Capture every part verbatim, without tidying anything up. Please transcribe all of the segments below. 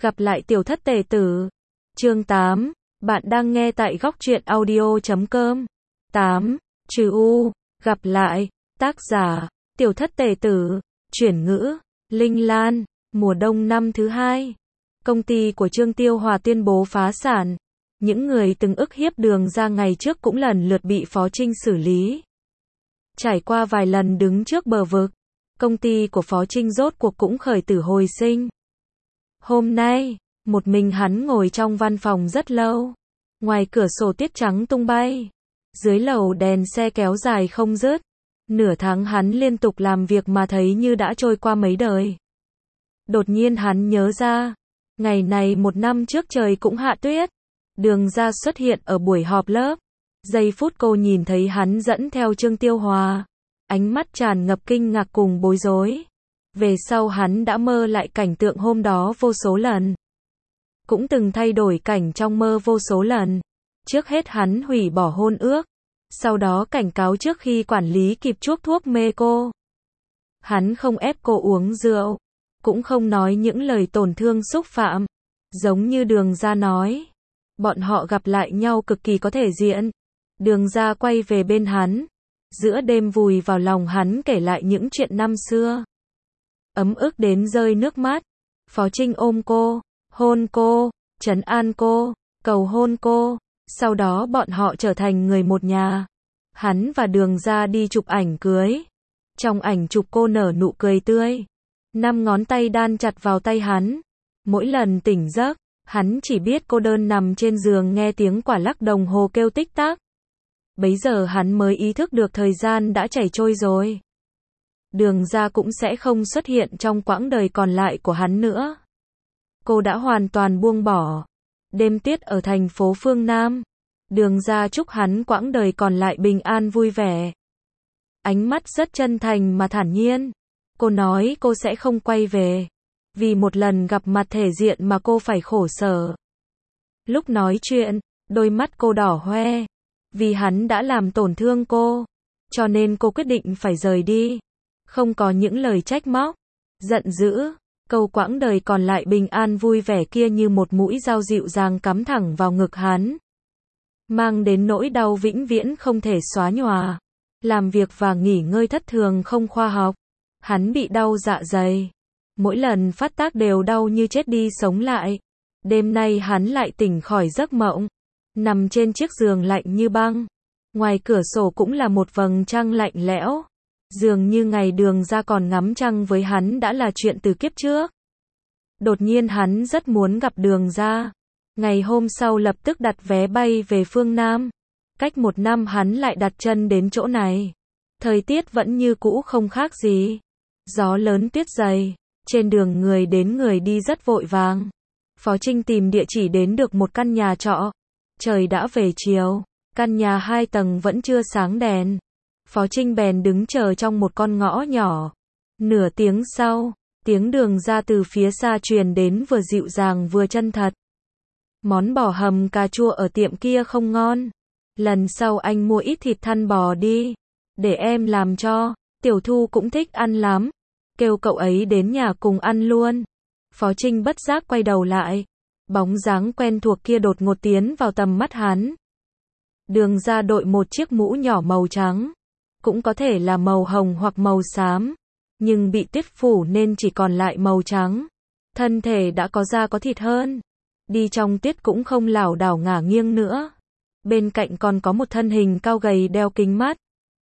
Gặp lại tiểu thất tể tử. Chương tám. Bạn đang nghe tại góc truyện audio chấm com. tám. Trừ U. Gặp lại. Tác giả. Tiểu thất tể tử. Chuyển ngữ. Linh Lan. Mùa đông năm thứ hai. Công ty của Trương Tiêu Hòa tuyên bố phá sản. Những người từng ức hiếp Đường Ra ngày trước cũng lần lượt bị Phó Trinh xử lý. Trải qua vài lần đứng trước bờ vực, công ty của Phó Trinh rốt cuộc cũng khởi tử hồi sinh. Hôm nay, một mình hắn ngồi trong văn phòng rất lâu. Ngoài cửa sổ tuyết trắng tung bay. Dưới lầu đèn xe kéo dài không dứt. Nửa tháng hắn liên tục làm việc mà thấy như đã trôi qua mấy đời. Đột nhiên hắn nhớ ra, ngày này một năm trước trời cũng hạ tuyết. Đường Ra xuất hiện ở buổi họp lớp. Giây phút cô nhìn thấy hắn dẫn theo Trương Tiêu Hòa, ánh mắt tràn ngập kinh ngạc cùng bối rối. Về sau hắn đã mơ lại cảnh tượng hôm đó vô số lần. Cũng từng thay đổi cảnh trong mơ vô số lần. Trước hết hắn hủy bỏ hôn ước. Sau đó cảnh cáo trước khi quản lý kịp chuốc thuốc mê cô. Hắn không ép cô uống rượu. Cũng không nói những lời tổn thương xúc phạm. Giống như Đường Ra nói. Bọn họ gặp lại nhau cực kỳ có thể diện. Đường Ra quay về bên hắn. Giữa đêm vùi vào lòng hắn kể lại những chuyện năm xưa. Ấm ức đến rơi nước mắt. Phó Trinh ôm cô, hôn cô, trấn an cô, cầu hôn cô. Sau đó bọn họ trở thành người một nhà. Hắn và Đường Ra đi chụp ảnh cưới. Trong ảnh chụp cô nở nụ cười tươi. Năm ngón tay đan chặt vào tay hắn. Mỗi lần tỉnh giấc, hắn chỉ biết cô đơn nằm trên giường nghe tiếng quả lắc đồng hồ kêu tích tắc. Bấy giờ hắn mới ý thức được thời gian đã chảy trôi rồi. Đường Ra cũng sẽ không xuất hiện trong quãng đời còn lại của hắn nữa. Cô đã hoàn toàn buông bỏ. Đêm tuyết ở thành phố phương Nam. Đường Ra chúc hắn quãng đời còn lại bình an vui vẻ. Ánh mắt rất chân thành mà thản nhiên. Cô nói cô sẽ không quay về. Vì một lần gặp mặt thể diện mà cô phải khổ sở. Lúc nói chuyện, đôi mắt cô đỏ hoe. Vì hắn đã làm tổn thương cô. Cho nên cô quyết định phải rời đi. Không có những lời trách móc, giận dữ. Câu quãng đời còn lại bình an vui vẻ kia như một mũi dao dịu dàng cắm thẳng vào ngực hắn. Mang đến nỗi đau vĩnh viễn không thể xóa nhòa. Làm việc và nghỉ ngơi thất thường không khoa học. Hắn bị đau dạ dày. Mỗi lần phát tác đều đau như chết đi sống lại. Đêm nay hắn lại tỉnh khỏi giấc mộng. Nằm trên chiếc giường lạnh như băng. Ngoài cửa sổ cũng là một vầng trăng lạnh lẽo. Dường như ngày Đường Ra còn ngắm trăng với hắn đã là chuyện từ kiếp trước. Đột nhiên hắn rất muốn gặp Đường Ra. Ngày hôm sau lập tức đặt vé bay về phương Nam. Cách một năm hắn lại đặt chân đến chỗ này. Thời tiết vẫn như cũ không khác gì. Gió lớn tuyết dày. Trên đường người đến người đi rất vội vàng. Phó Trinh tìm địa chỉ đến được một căn nhà trọ. Trời đã về chiều. Căn nhà hai tầng vẫn chưa sáng đèn. Phó Trinh bèn đứng chờ trong một con ngõ nhỏ. Nửa tiếng sau, tiếng Đường Ra từ phía xa truyền đến vừa dịu dàng vừa chân thật. Món bò hầm cà chua ở tiệm kia không ngon. Lần sau anh mua ít thịt thăn bò đi. Để em làm cho. Tiểu Thu cũng thích ăn lắm. Kêu cậu ấy đến nhà cùng ăn luôn. Phó Trinh bất giác quay đầu lại. Bóng dáng quen thuộc kia đột ngột tiến vào tầm mắt hắn. Đường Ra đội một chiếc mũ nhỏ màu trắng. Cũng có thể là màu hồng hoặc màu xám. Nhưng bị tuyết phủ nên chỉ còn lại màu trắng. Thân thể đã có da có thịt hơn. Đi trong tuyết cũng không lảo đảo ngả nghiêng nữa. Bên cạnh còn có một thân hình cao gầy đeo kính mắt.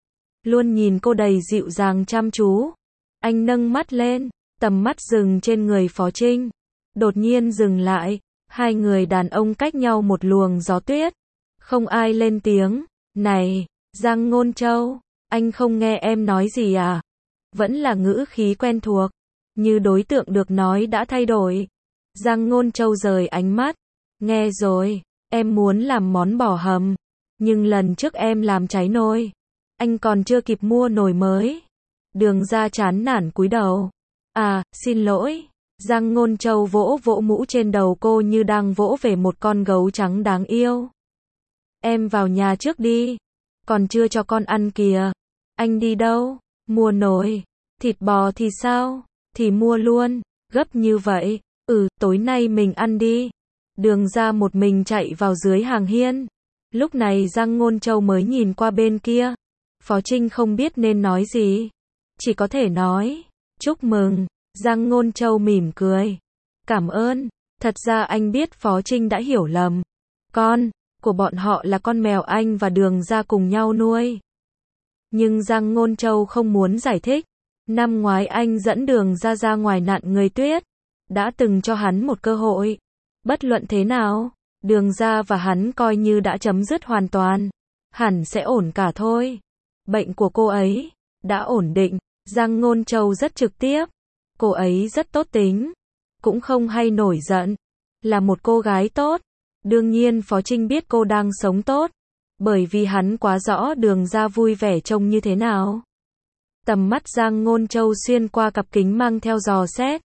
Luôn nhìn cô đầy dịu dàng chăm chú. Anh nâng mắt lên. Tầm mắt dừng trên người Phó Trinh. Đột nhiên dừng lại. Hai người đàn ông cách nhau một luồng gió tuyết. Không ai lên tiếng. Này, Giang Ngôn Châu, anh không nghe em nói gì à? Vẫn là ngữ khí quen thuộc. Như đối tượng được nói đã thay đổi. Giang Ngôn Châu rời ánh mắt. Nghe rồi, em muốn làm món bò hầm. Nhưng lần trước em làm cháy nồi. Anh còn chưa kịp mua nồi mới. Đường Ra chán nản cúi đầu. À, xin lỗi. Giang Ngôn Châu vỗ vỗ mũ trên đầu cô như đang vỗ về một con gấu trắng đáng yêu. Em vào nhà trước đi. Còn chưa cho con ăn kìa. Anh đi đâu? Mua nồi. Thịt bò thì sao? Thì mua luôn. Gấp như vậy. Ừ, tối nay mình ăn đi. Đường Ra một mình chạy vào dưới hàng hiên. Lúc này Giang Ngôn Châu mới nhìn qua bên kia. Phó Trinh không biết nên nói gì. Chỉ có thể nói, chúc mừng. Giang Ngôn Châu mỉm cười. Cảm ơn. Thật ra anh biết Phó Trinh đã hiểu lầm. Con của bọn họ là con mèo anh và Đường Ra cùng nhau nuôi. Nhưng Giang Ngôn Châu không muốn giải thích. Năm ngoái anh dẫn Đường Ra ra ngoài nạn người tuyết. Đã từng cho hắn một cơ hội. Bất luận thế nào, Đường Ra và hắn coi như đã chấm dứt hoàn toàn. Hẳn sẽ ổn cả thôi. Bệnh của cô ấy đã ổn định. Giang Ngôn Châu rất trực tiếp. Cô ấy rất tốt tính. Cũng không hay nổi giận. Là một cô gái tốt. Đương nhiên Phó Trinh biết cô đang sống tốt. Bởi vì hắn quá rõ Đường Ra vui vẻ trông như thế nào. Tầm mắt Giang Ngôn Châu xuyên qua cặp kính mang theo dò xét.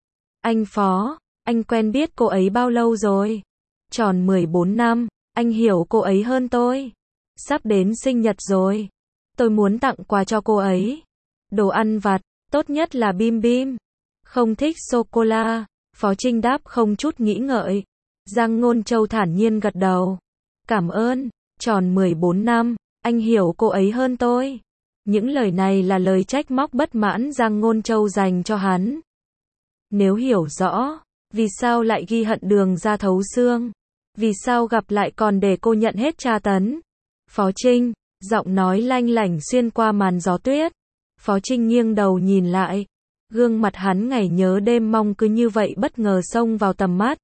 Anh Phó, anh quen biết cô ấy bao lâu rồi? Tròn mười bốn năm, anh hiểu cô ấy hơn tôi. Sắp đến sinh nhật rồi. Tôi muốn tặng quà cho cô ấy. Đồ ăn vặt, tốt nhất là bim bim. Không thích sô-cô-la. Phó Trinh đáp không chút nghĩ ngợi. Giang Ngôn Châu thản nhiên gật đầu. Cảm ơn, tròn mười bốn năm, anh hiểu cô ấy hơn tôi. Những lời này là lời trách móc bất mãn Giang Ngôn Châu dành cho hắn. Nếu hiểu rõ, vì sao lại ghi hận Đường Ra thấu xương? Vì sao gặp lại còn để cô nhận hết tra tấn? Phó Trinh, giọng nói lanh lảnh xuyên qua màn gió tuyết. Phó Trinh nghiêng đầu nhìn lại. Gương mặt hắn ngày nhớ đêm mong cứ như vậy bất ngờ xông vào tầm mắt.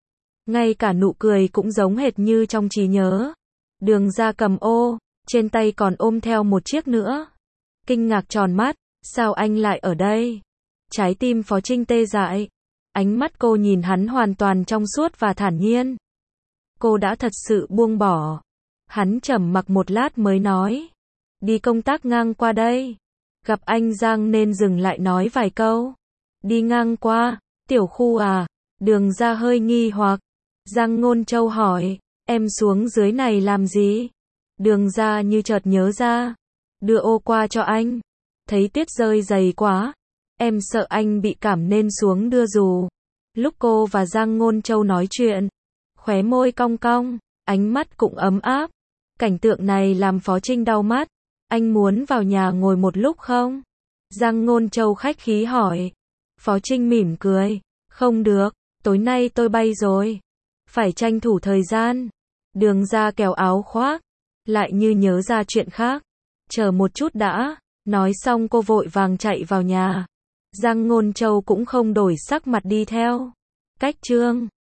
Ngay cả nụ cười cũng giống hệt như trong trí nhớ. Đường Ra cầm ô, trên tay còn ôm theo một chiếc nữa. Kinh ngạc tròn mắt, sao anh lại ở đây? Trái tim Phó Trinh tê dại. Ánh mắt cô nhìn hắn hoàn toàn trong suốt và thản nhiên. Cô đã thật sự buông bỏ. Hắn trầm mặc một lát mới nói. Đi công tác ngang qua đây. Gặp anh Giang nên dừng lại nói vài câu. Đi ngang qua, tiểu khu à? Đường Ra hơi nghi hoặc. Giang Ngôn Châu hỏi, em xuống dưới này làm gì? Đường Ra như chợt nhớ ra. Đưa ô qua cho anh. Thấy tuyết rơi dày quá. Em sợ anh bị cảm nên xuống đưa dù. Lúc cô và Giang Ngôn Châu nói chuyện, khóe môi cong cong, ánh mắt cũng ấm áp. Cảnh tượng này làm Phó Trinh đau mắt. Anh muốn vào nhà ngồi một lúc không? Giang Ngôn Châu khách khí hỏi. Phó Trinh mỉm cười. Không được, tối nay tôi bay rồi. Phải tranh thủ thời gian. Đường Ra kéo áo khoác. Lại như nhớ ra chuyện khác. Chờ một chút đã. Nói xong cô vội vàng chạy vào nhà. Giang Ngôn Châu cũng không đổi sắc mặt đi theo. Cách chương